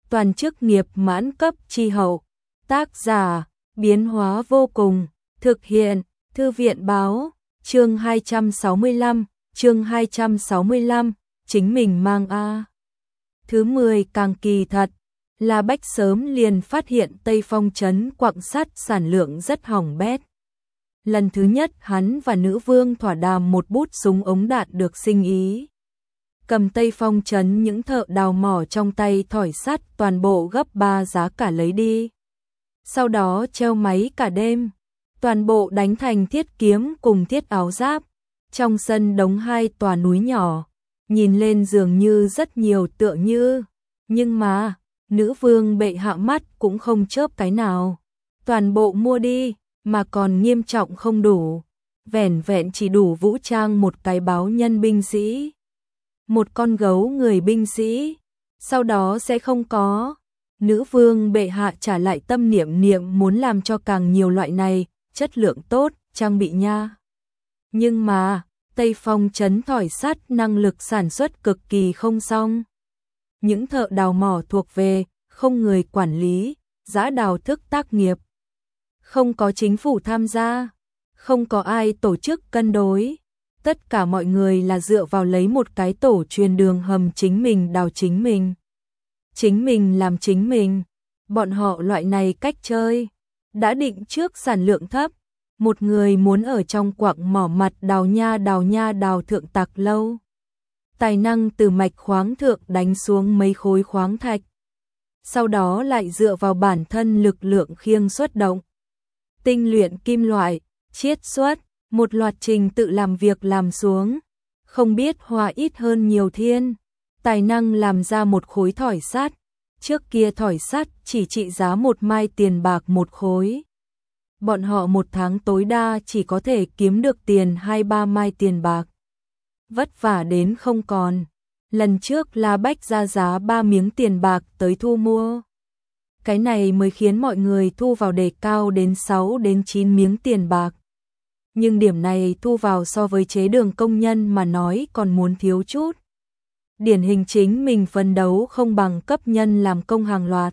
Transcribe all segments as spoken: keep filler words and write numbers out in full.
toàn chức nghiệp mãn cấp chi hậu. Tác giả, biến hóa vô cùng, thực hiện, Thư viện báo, chương hai trăm sáu mươi lăm, chương hai trăm sáu mươi lăm, chính mình mang a. Thứ mười càng kỳ thật, La Bách sớm liền phát hiện Tây Phong trấn quặng sắt sản lượng rất hỏng bét. Lần thứ nhất hắn và nữ vương thỏa đàm một bút súng ống đạn được sinh ý. Cầm Tây Phong trấn những thợ đào mỏ trong tay thỏi sắt toàn bộ gấp ba giá cả lấy đi. Sau đó treo máy cả đêm, toàn bộ đánh thành thiết kiếm cùng thiết áo giáp. Trong sân đống hai tòa núi nhỏ, nhìn lên dường như rất nhiều tựa như, nhưng mà, nữ vương bệ hạ mắt cũng không chớp cái nào. Toàn bộ mua đi, mà còn nghiêm trọng không đủ, vẻn vẹn chỉ đủ vũ trang một cái báo nhân binh sĩ, một con gấu người binh sĩ, sau đó sẽ không có. Nữ vương bệ hạ trả lại tâm niệm niệm muốn làm cho càng nhiều loại này, chất lượng tốt, trang bị nha. Nhưng mà, Tây Phong trấn thỏi sắt năng lực sản xuất cực kỳ không xong. Những thợ đào mỏ thuộc về, không người quản lý, giã đào thức tác nghiệp. Không có chính phủ tham gia, không có ai tổ chức cân đối. Tất cả mọi người là dựa vào lấy một cái tổ truyền đường hầm chính mình đào chính mình. Chính mình làm chính mình. Bọn họ loại này cách chơi, đã định trước sản lượng thấp. Một người muốn ở trong quặng mỏ mặt đào nha đào nha đào thượng tạc lâu. Tài năng từ mạch khoáng thượng đánh xuống mấy khối khoáng thạch. Sau đó lại dựa vào bản thân lực lượng khiêng xuất động. Tinh luyện kim loại, chiết xuất, một loạt trình tự làm việc làm xuống. Không biết hoa ít hơn nhiều thiên. Tài năng làm ra một khối thỏi sắt. Trước kia thỏi sắt chỉ trị giá một mai tiền bạc một khối. Bọn họ một tháng tối đa chỉ có thể kiếm được tiền hai ba mai tiền bạc. Vất vả đến không còn. Lần trước La Bách ra giá ba miếng tiền bạc tới thu mua. Cái này mới khiến mọi người thu vào đề cao đến sáu đến chín miếng tiền bạc. Nhưng điểm này thu vào so với chế đường công nhân mà nói còn muốn thiếu chút. Điển hình chính mình phấn đấu không bằng cấp nhân làm công hàng loạt.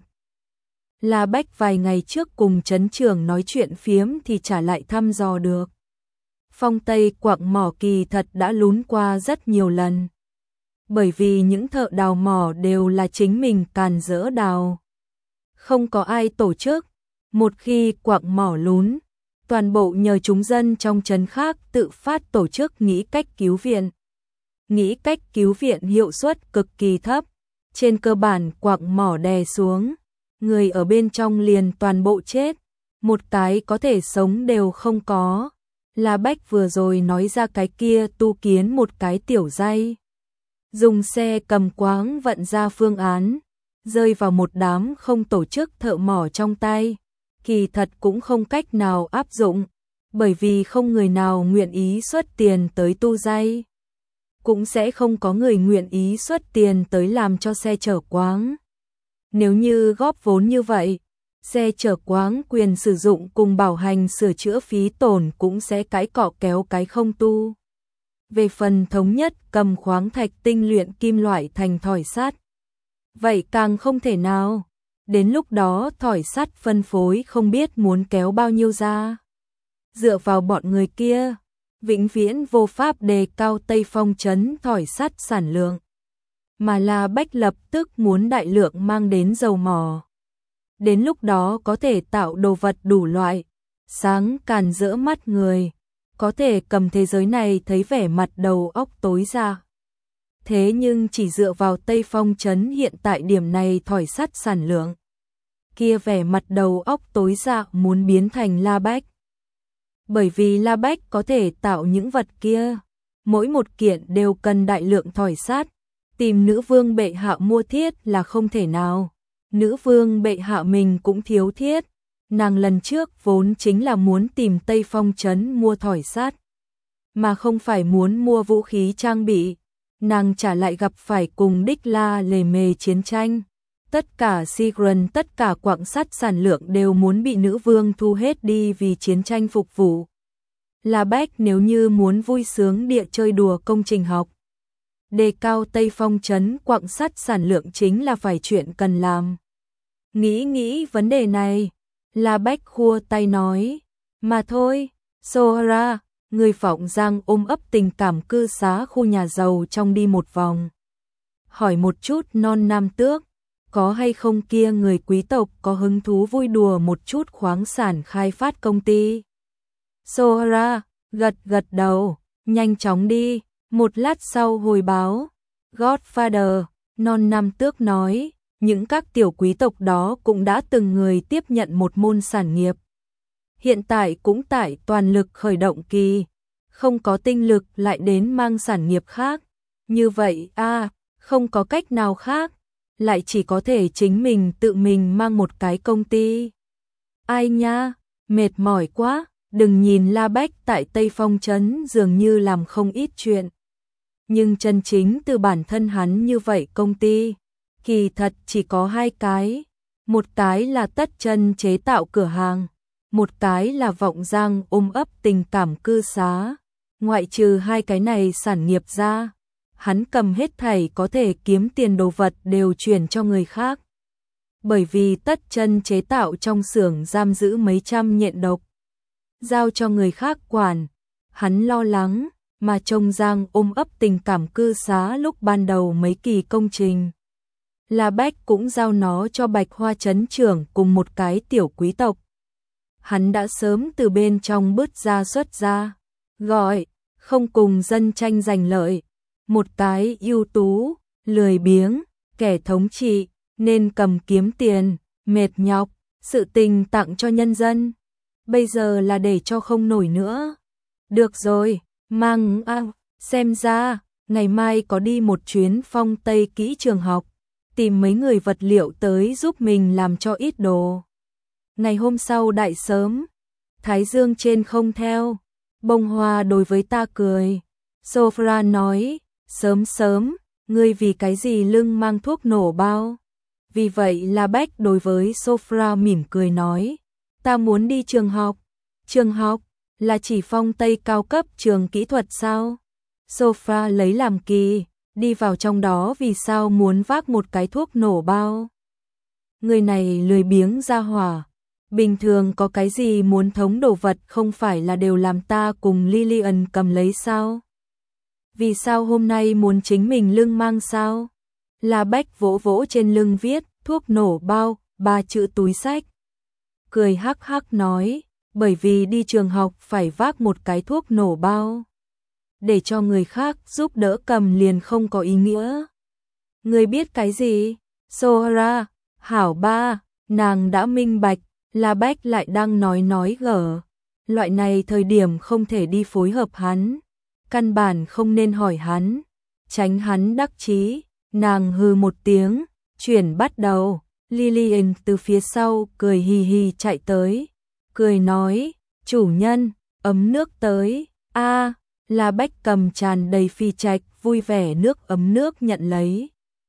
La Bách vài ngày trước cùng trấn trưởng nói chuyện phiếm thì trả lại thăm dò được. Phong Tây quặng mỏ kỳ thật đã lún qua rất nhiều lần. Bởi vì những thợ đào mỏ đều là chính mình càn rỡ đào. Không có ai tổ chức. Một khi quặng mỏ lún, toàn bộ nhờ chúng dân trong trấn khác tự phát tổ chức nghĩ cách cứu viện. Nghĩ cách cứu viện hiệu suất cực kỳ thấp. Trên cơ bản quặng mỏ đè xuống. Người ở bên trong liền toàn bộ chết. Một cái có thể sống đều không có. La Bách vừa rồi nói ra cái kia tu kiến một cái tiểu dây. Dùng xe cầm quáng vận ra phương án. Rơi vào một đám không tổ chức thợ mỏ trong tay. Kỳ thật cũng không cách nào áp dụng. Bởi vì không người nào nguyện ý xuất tiền tới tu dây. Cũng sẽ không có người nguyện ý xuất tiền tới làm cho xe chở quáng. Nếu như góp vốn như vậy, xe chở quáng quyền sử dụng cùng bảo hành sửa chữa phí tổn cũng sẽ cái cọ kéo cái không tu. Về phần thống nhất cầm khoáng thạch tinh luyện kim loại thành thỏi sắt, vậy càng không thể nào. Đến lúc đó thỏi sắt phân phối không biết muốn kéo bao nhiêu ra. Dựa vào bọn người kia, vĩnh viễn vô pháp đề cao Tây Phong trấn thỏi sắt sản lượng. Mà La Bách lập tức muốn đại lượng mang đến dầu mỏ. Đến lúc đó có thể tạo đồ vật đủ loại, sáng càn rỡ mắt người, có thể cầm thế giới này thấy vẻ mặt đầu óc tối ra. Thế nhưng chỉ dựa vào Tây Phong trấn hiện tại điểm này thỏi sắt sản lượng. Kia vẻ mặt đầu óc tối ra muốn biến thành La Bách. Bởi vì La Bách có thể tạo những vật kia, mỗi một kiện đều cần đại lượng thỏi sắt. Tìm nữ vương bệ hạ mua thiết là không thể nào. Nữ vương bệ hạ mình cũng thiếu thiết. Nàng lần trước vốn chính là muốn tìm Tây Phong trấn mua thỏi sắt, mà không phải muốn mua vũ khí trang bị. Nàng trả lại gặp phải cùng Đích La lề mề chiến tranh. Tất cả Sigran, tất cả quặng sắt sản lượng đều muốn bị nữ vương thu hết đi vì chiến tranh phục vụ. La Bách nếu như muốn vui sướng địa chơi đùa công trình học, đề cao Tây Phong trấn quặng sắt sản lượng chính là phải chuyện cần làm. Nghĩ nghĩ vấn đề này, La Bách khua tay nói, mà thôi, Sohara, người phỏng giang ôm ấp tình cảm cư xá khu nhà giàu trong đi một vòng. Hỏi một chút non nam tước, có hay không kia người quý tộc có hứng thú vui đùa một chút khoáng sản khai phát công ty. Sohara, gật gật đầu, nhanh chóng đi, một lát sau hồi báo, Godfather, non nam tước nói, những các tiểu quý tộc đó cũng đã từng người tiếp nhận một môn sản nghiệp. Hiện tại cũng tại toàn lực khởi động kỳ, không có tinh lực lại đến mang sản nghiệp khác. Như vậy a à, không có cách nào khác, lại chỉ có thể chính mình tự mình mang một cái công ty. Ai nha, mệt mỏi quá, đừng nhìn La Bách tại Tây Phong Trấn dường như làm không ít chuyện. Nhưng chân chính từ bản thân hắn như vậy công ty, kỳ thật chỉ có hai cái. Một cái là Tất Chân chế tạo cửa hàng, một cái là Vọng Giang ôm ấp tình cảm cư xá. Ngoại trừ hai cái này sản nghiệp ra, hắn cầm hết thảy có thể kiếm tiền đồ vật đều chuyển cho người khác. Bởi vì Tất Chân chế tạo trong xưởng giam giữ mấy trăm nhện độc, giao cho người khác quản, hắn lo lắng, mà trông Giang ôm ấp tình cảm cư xá lúc ban đầu mấy kỳ công trình. La Bách cũng giao nó cho Bạch Hoa trấn trưởng cùng một cái tiểu quý tộc. Hắn đã sớm từ bên trong bứt ra xuất ra, gọi, không cùng dân tranh giành lợi, một cái ưu tú, lười biếng, kẻ thống trị, nên cầm kiếm tiền, mệt nhọc, sự tình tặng cho nhân dân. Bây giờ là để cho không nổi nữa. Được rồi, mang à, xem ra, ngày mai có đi một chuyến Phong Tây kỹ trường học, tìm mấy người vật liệu tới giúp mình làm cho ít đồ. Ngày hôm sau đại sớm, Thái Dương trên không theo, bông hoa đối với ta cười. Sophra nói, sớm sớm, ngươi vì cái gì lưng mang thuốc nổ bao? Vì vậy La Bách đối với Sophra mỉm cười nói, ta muốn đi trường học. Trường học, là chỉ Phong Tây cao cấp trường kỹ thuật sao? Sophra lấy làm kỳ, đi vào trong đó vì sao muốn vác một cái thuốc nổ bao? Người này lười biếng ra hỏa. Bình thường có cái gì muốn thống đồ vật không phải là đều làm ta cùng Lillian cầm lấy sao? Vì sao hôm nay muốn chính mình lưng mang sao? La Bách vỗ vỗ trên lưng viết, thuốc nổ bao, ba chữ túi sách. Cười hắc hắc nói, bởi vì đi trường học phải vác một cái thuốc nổ bao. Để cho người khác giúp đỡ cầm liền không có ý nghĩa. Người biết cái gì? Sohara, hảo ba, nàng đã minh bạch. La Bách lại đang nói nói gở. Loại này thời điểm không thể đi phối hợp hắn. Căn bản không nên hỏi hắn. Tránh hắn đắc chí. Nàng hừ một tiếng. Chuyển bắt đầu. Lillian từ phía sau cười hì hì chạy tới. Cười nói. Chủ nhân, ấm nước tới. A, La Bách cầm tràn đầy phi trạch. Vui vẻ nước ấm nước nhận lấy.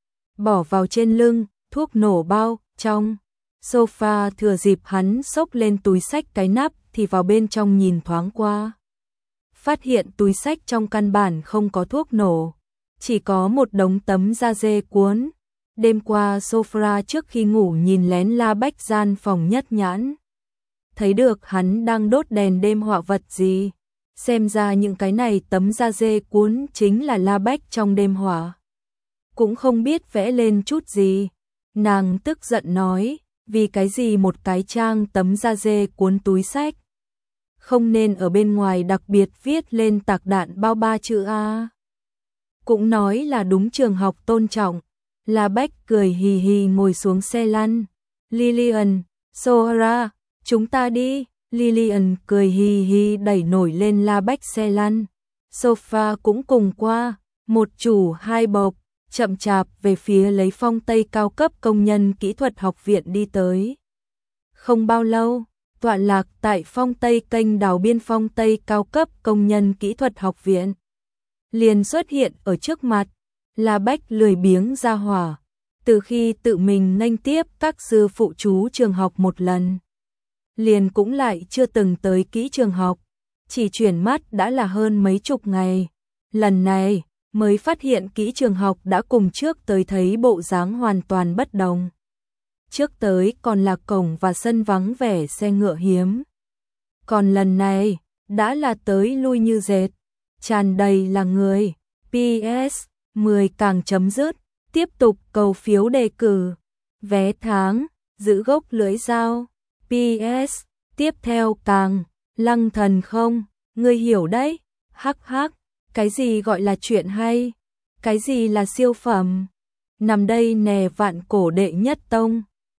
Bỏ vào trên lưng. Thuốc nổ bao. Trong sofa thừa dịp hắn xốc lên túi sách cái nắp thì vào bên trong nhìn thoáng qua. Phát hiện túi sách trong căn bản không có thuốc nổ, chỉ có một đống tấm da dê cuốn. Đêm qua Sophra trước khi ngủ nhìn lén La Bách gian phòng nhất nhãn. Thấy được hắn đang đốt đèn đêm họa vật gì. Xem ra những cái này tấm da dê cuốn chính là La Bách trong đêm họa. Cũng không biết vẽ lên chút gì. Nàng tức giận nói. Vì cái gì một cái trang tấm da dê cuốn túi sách không nên ở bên ngoài đặc biệt viết lên tạc đạn bao ba chữ A. Cũng nói là đúng trường học tôn trọng. La Bách cười hì hì ngồi xuống xe lăn. Lillian, Sohara, chúng ta đi. Lillian cười hì hì đẩy nổi lên La Bách xe lăn. Sofa cũng cùng qua, một chủ hai bộc. Chậm chạp về phía lấy Phong Tây cao cấp công nhân kỹ thuật học viện đi tới. Không bao lâu, tọa lạc tại Phong Tây kênh đào biên Phong Tây cao cấp công nhân kỹ thuật học viện. Liền xuất hiện ở trước mặt, La Bách lười biếng ra hỏa. Từ khi tự mình nghênh tiếp các sư phụ chú trường học một lần. Liền cũng lại chưa từng tới kỹ trường học, chỉ chuyển mắt đã là hơn mấy chục ngày. Lần này, mới phát hiện kỹ trường học đã cùng trước tới thấy bộ dáng hoàn toàn bất đồng. trước tới còn là cổng và sân vắng vẻ xe ngựa hiếm. Còn lần này, đã là tới lui như dệt, tràn đầy là người. pê ét mười càng chấm dứt, tiếp tục cầu phiếu đề cử, vé tháng, giữ gốc lưỡi dao. pê ét tiếp theo càng, Lăng Thần không, ngươi hiểu đấy, hắc hắc, cái gì gọi là chuyện hay, cái gì là siêu phẩm. Nằm đây nè vạn cổ đệ nhất tông.